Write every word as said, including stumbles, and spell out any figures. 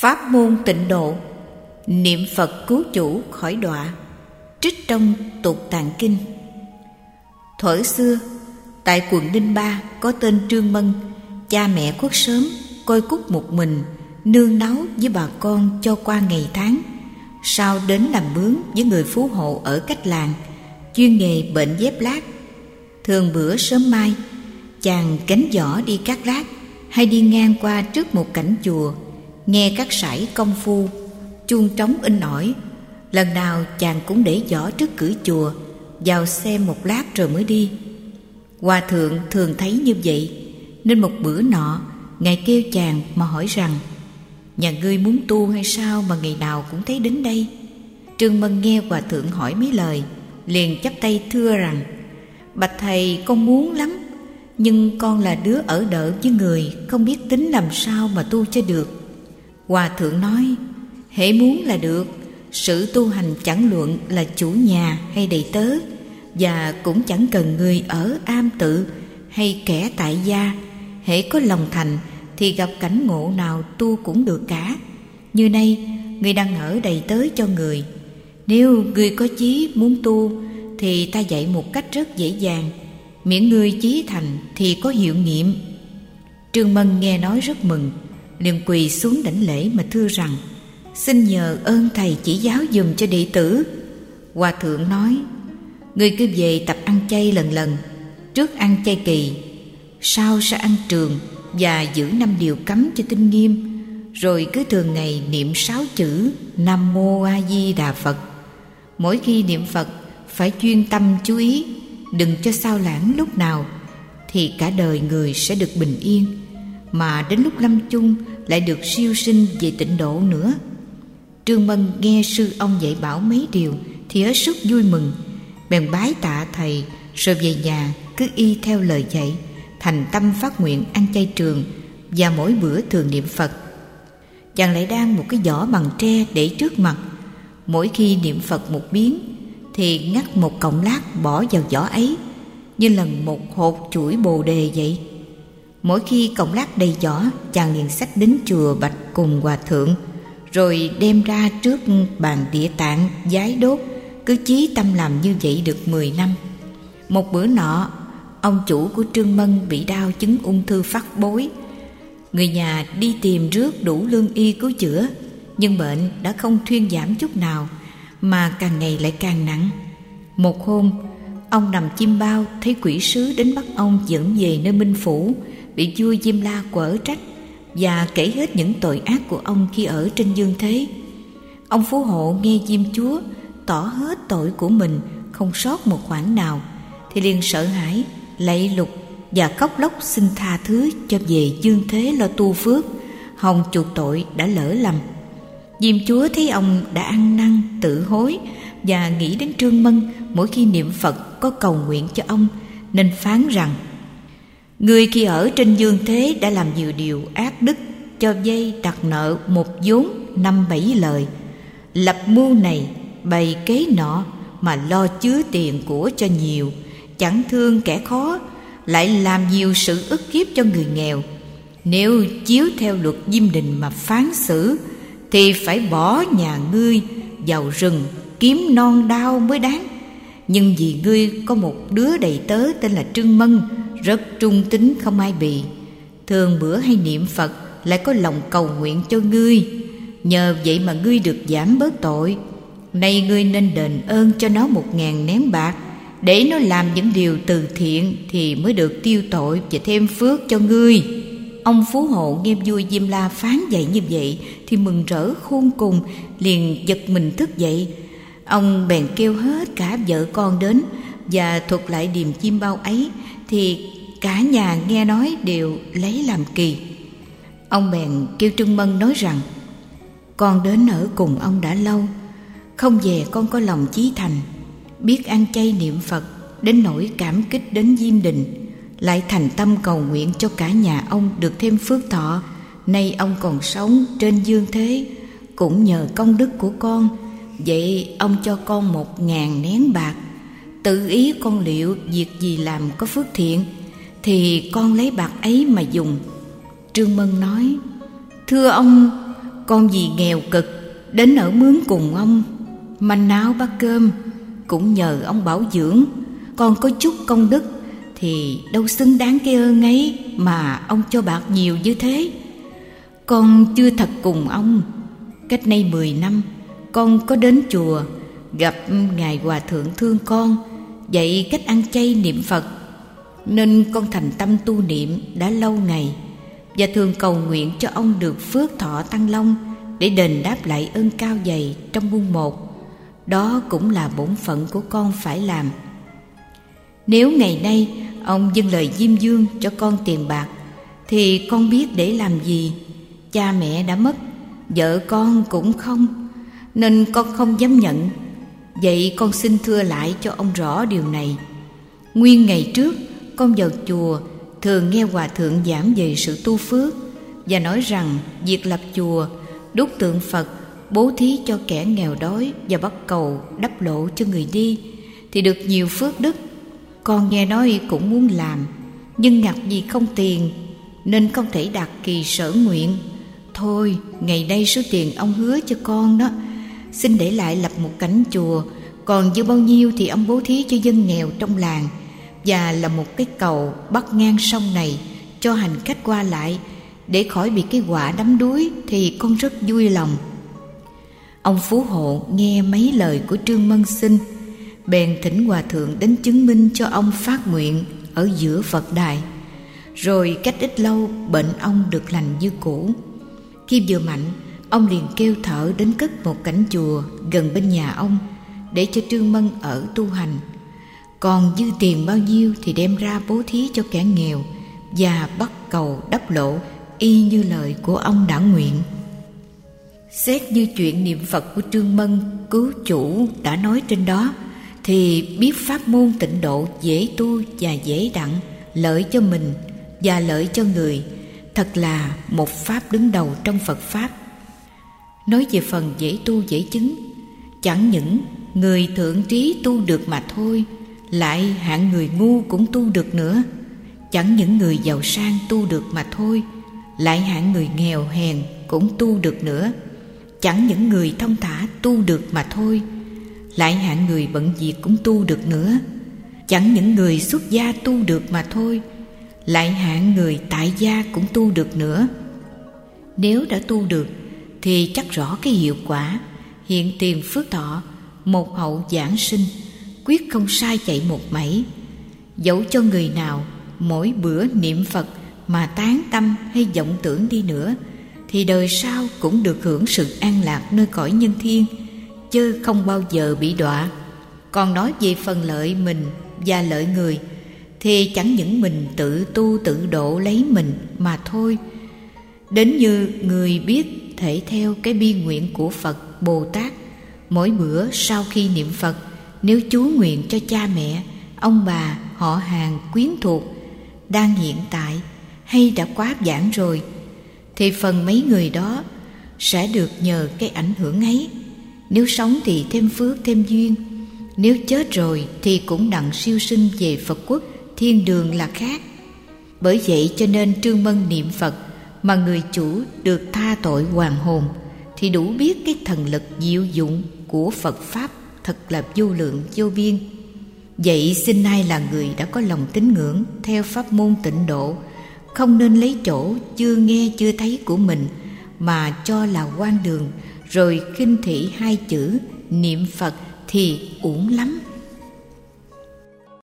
Pháp môn tịnh độ, niệm Phật cứu chủ khỏi đọa. Trích trong Tục Tạng Kinh. Thuở xưa, tại quận Ninh Ba có tên Trương Mân, cha mẹ khuất sớm, coi cúc một mình, nương náu với bà con cho qua ngày tháng. Sau đến làm mướn với người phú hộ ở cách làng, chuyên nghề bệnh dép lát. Thường bữa sớm mai, chàng gánh giỏ đi cắt lát, hay đi ngang qua trước một cảnh chùa, nghe các sải công phu, chuông trống in ỏi. Lần nào chàng cũng để giỏ trước cửa chùa, vào xem một lát rồi mới đi. Hòa thượng thường thấy như vậy, nên một bữa nọ, ngài kêu chàng mà hỏi rằng: "Nhà ngươi muốn tu hay sao mà ngày nào cũng thấy đến đây?" Trương Mân nghe hòa thượng hỏi mấy lời, liền chắp tay thưa rằng: "Bạch thầy, con muốn lắm, nhưng con là đứa ở đợ với người, không biết tính làm sao mà tu cho được." Hòa thượng nói: "Hễ muốn là được. Sự tu hành chẳng luận là chủ nhà hay đầy tớ, và cũng chẳng cần người ở am tự hay kẻ tại gia. Hễ có lòng thành thì gặp cảnh ngộ nào tu cũng được cả. Như nay người đang ở đầy tớ cho người. Nếu người có chí muốn tu thì ta dạy một cách rất dễ dàng, miễn người chí thành thì có hiệu nghiệm." Trương Mân nghe nói rất mừng, liền quỳ xuống đảnh lễ mà thưa rằng: "Xin nhờ ơn thầy chỉ giáo dùm cho đệ tử." Hòa thượng nói: "Ngươi cứ về tập ăn chay lần lần. Trước ăn chay kỳ, sau sẽ ăn trường, và giữ năm điều cấm cho tinh nghiêm. Rồi cứ thường ngày niệm sáu chữ Nam Mô A Di Đà Phật. Mỗi khi niệm Phật phải chuyên tâm chú ý, đừng cho sao lãng lúc nào, thì cả đời người sẽ được bình yên, mà đến lúc lâm chung lại được siêu sinh về tịnh độ nữa." Trương Mân nghe sư ông dạy bảo mấy điều thì hết sức vui mừng, bèn bái tạ thầy, rồi về nhà cứ y theo lời dạy, thành tâm phát nguyện ăn chay trường, và mỗi bữa thường niệm Phật. Chàng lại đang một cái giỏ bằng tre để trước mặt. Mỗi khi niệm Phật một biến thì ngắt một cọng lát bỏ vào giỏ ấy, như lần một hột chuỗi bồ đề vậy. Mỗi khi cọng lát đầy giỏ, chàng liền xách đến chùa bạch cùng hòa thượng, rồi đem ra trước bàn Địa Tạng vái đốt, cứ chí tâm làm như vậy được mười năm. Một bữa nọ, ông chủ của Trương Mân bị đau chứng ung thư phát bối. Người nhà đi tìm rước đủ lương y cứu chữa, nhưng bệnh đã không thuyên giảm chút nào, mà càng ngày lại càng nặng. Một hôm, ông nằm chim bao thấy quỷ sứ đến bắt ông dẫn về nơi Minh Phủ, bị vua Diêm La quở trách và kể hết những tội ác của ông khi ở trên dương thế. Ông phú hộ nghe Diêm Chúa tỏ hết tội của mình, không sót một khoản nào, thì liền sợ hãi lạy lục và khóc lóc xin tha thứ cho về dương thế lo tu phước, hòng chuộc tội đã lỡ lầm. Diêm Chúa thấy ông đã ăn năn tự hối và nghĩ đến Trương Mân mỗi khi niệm Phật có cầu nguyện cho ông, nên phán rằng: "Người khi ở trên dương thế đã làm nhiều điều ác đức, cho vay đặt nợ một vốn năm bảy lời, lập mưu này bày kế nọ, mà lo chứa tiền của cho nhiều, chẳng thương kẻ khó, lại làm nhiều sự ức hiếp cho người nghèo. Nếu chiếu theo luật Diêm Đình mà phán xử, thì phải bỏ nhà ngươi vào rừng kiếm non đao mới đáng. Nhưng vì ngươi có một đứa đầy tớ tên là Trương Mân, rất trung tín không ai bì, thường bữa hay niệm Phật, lại có lòng cầu nguyện cho ngươi, nhờ vậy mà ngươi được giảm bớt tội. Nay ngươi nên đền ơn cho nó một ngàn nén bạc, để nó làm những điều từ thiện, thì mới được tiêu tội và thêm phước cho ngươi." Ông phú hộ nghe vua Diêm La phán dạy như vậy thì mừng rỡ khôn cùng, liền giật mình thức dậy. Ông bèn kêu hết cả vợ con đến và thuật lại điềm chim bao ấy, thì cả nhà nghe nói đều lấy làm kỳ. Ông bèn kêu Trương Mân nói rằng: "Con đến ở cùng ông đã lâu, không về con có lòng chí thành, biết ăn chay niệm Phật đến nỗi cảm kích đến Diêm Đình, lại thành tâm cầu nguyện cho cả nhà ông được thêm phước thọ. Nay ông còn sống trên dương thế, cũng nhờ công đức của con, vậy ông cho con một ngàn nén bạc. Tự ý con liệu việc gì làm có phước thiện, thì con lấy bạc ấy mà dùng." Trương Mân nói: "Thưa ông, con vì nghèo cực đến ở mướn cùng ông, manh áo bát cơm cũng nhờ ông bảo dưỡng. Con có chút công đức thì đâu xứng đáng cái ơn ấy mà ông cho bạc nhiều như thế. Con chưa thật cùng ông. Cách nay mười năm, con có đến chùa gặp Ngài Hòa Thượng thương con, dạy cách ăn chay niệm Phật, nên con thành tâm tu niệm đã lâu ngày, và thường cầu nguyện cho ông được phước thọ tăng long để đền đáp lại ơn cao dày trong muôn một. Đó cũng là bổn phận của con phải làm. Nếu ngày nay ông dâng lời diêm dương cho con tiền bạc thì con biết để làm gì. Cha mẹ đã mất, vợ con cũng không, nên con không dám nhận. Vậy con xin thưa lại cho ông rõ điều này. Nguyên ngày trước con vào chùa thường nghe Hòa Thượng giảng về sự tu phước, và nói rằng việc lập chùa, đúc tượng Phật, bố thí cho kẻ nghèo đói và bắt cầu đắp lộ cho người đi thì được nhiều phước đức. Con nghe nói cũng muốn làm, nhưng ngặt vì không tiền nên không thể đạt kỳ sở nguyện. Thôi, ngày nay số tiền ông hứa cho con đó, xin để lại lập một cảnh chùa, còn dư bao nhiêu thì ông bố thí cho dân nghèo trong làng, và là một cái cầu bắc ngang sông này cho hành khách qua lại, để khỏi bị cái họa đắm đuối thì con rất vui lòng. Ông Phú Hộ nghe mấy lời của Trương Mân xin, bèn thỉnh Hòa Thượng đến chứng minh cho ông phát nguyện ở giữa Phật đài. Rồi cách ít lâu bệnh ông được lành như cũ. Khi vừa mạnh, ông liền kêu thợ đến cất một cảnh chùa gần bên nhà ông để cho Trương Mân ở tu hành. Còn dư tiền bao nhiêu thì đem ra bố thí cho kẻ nghèo và bắt cầu đắp lộ, y như lời của ông đã nguyện. Xét như chuyện niệm Phật của Trương Mân cứu chủ đã nói trên đó, thì biết pháp môn tịnh độ dễ tu và dễ đặng, lợi cho mình và lợi cho người, thật là một pháp đứng đầu trong Phật Pháp. Nói về phần dễ tu dễ chứng, chẳng những người thượng trí tu được mà thôi, lại hạng người ngu cũng tu được nữa. Chẳng những người giàu sang tu được mà thôi, lại hạng người nghèo hèn cũng tu được nữa. Chẳng những người thông thả tu được mà thôi, lại hạng người bận việc cũng tu được nữa. Chẳng những người xuất gia tu được mà thôi, lại hạng người tại gia cũng tu được nữa. Nếu đã tu được thì chắc rõ cái hiệu quả hiện tiền phước thọ, một hậu giảng sinh, quyết không sai chạy một mảy. Dẫu cho người nào mỗi bữa niệm Phật mà tán tâm hay vọng tưởng đi nữa, thì đời sau cũng được hưởng sự an lạc nơi cõi nhân thiên, chứ không bao giờ bị đọa. Còn nói về phần lợi mình và lợi người, thì chẳng những mình tự tu tự độ lấy mình mà thôi. Đến như người biết thể theo cái bi nguyện của Phật Bồ Tát, mỗi bữa sau khi niệm Phật, nếu chú nguyện cho cha mẹ, ông bà, họ hàng, quyến thuộc đang hiện tại hay đã quá vãng rồi, thì phần mấy người đó sẽ được nhờ cái ảnh hưởng ấy. Nếu sống thì thêm phước thêm duyên, nếu chết rồi thì cũng đặng siêu sinh về Phật quốc thiên đường là khác. Bởi vậy cho nên Trương Mân niệm Phật mà người chủ được tha tội hoàn hồn, thì đủ biết cái thần lực diệu dụng của Phật Pháp thật là vô lượng vô biên. Vậy xin ai là người đã có lòng tín ngưỡng theo pháp môn tịnh độ, không nên lấy chỗ chưa nghe chưa thấy của mình mà cho là quan đường, rồi khinh thị hai chữ niệm Phật thì uổng lắm.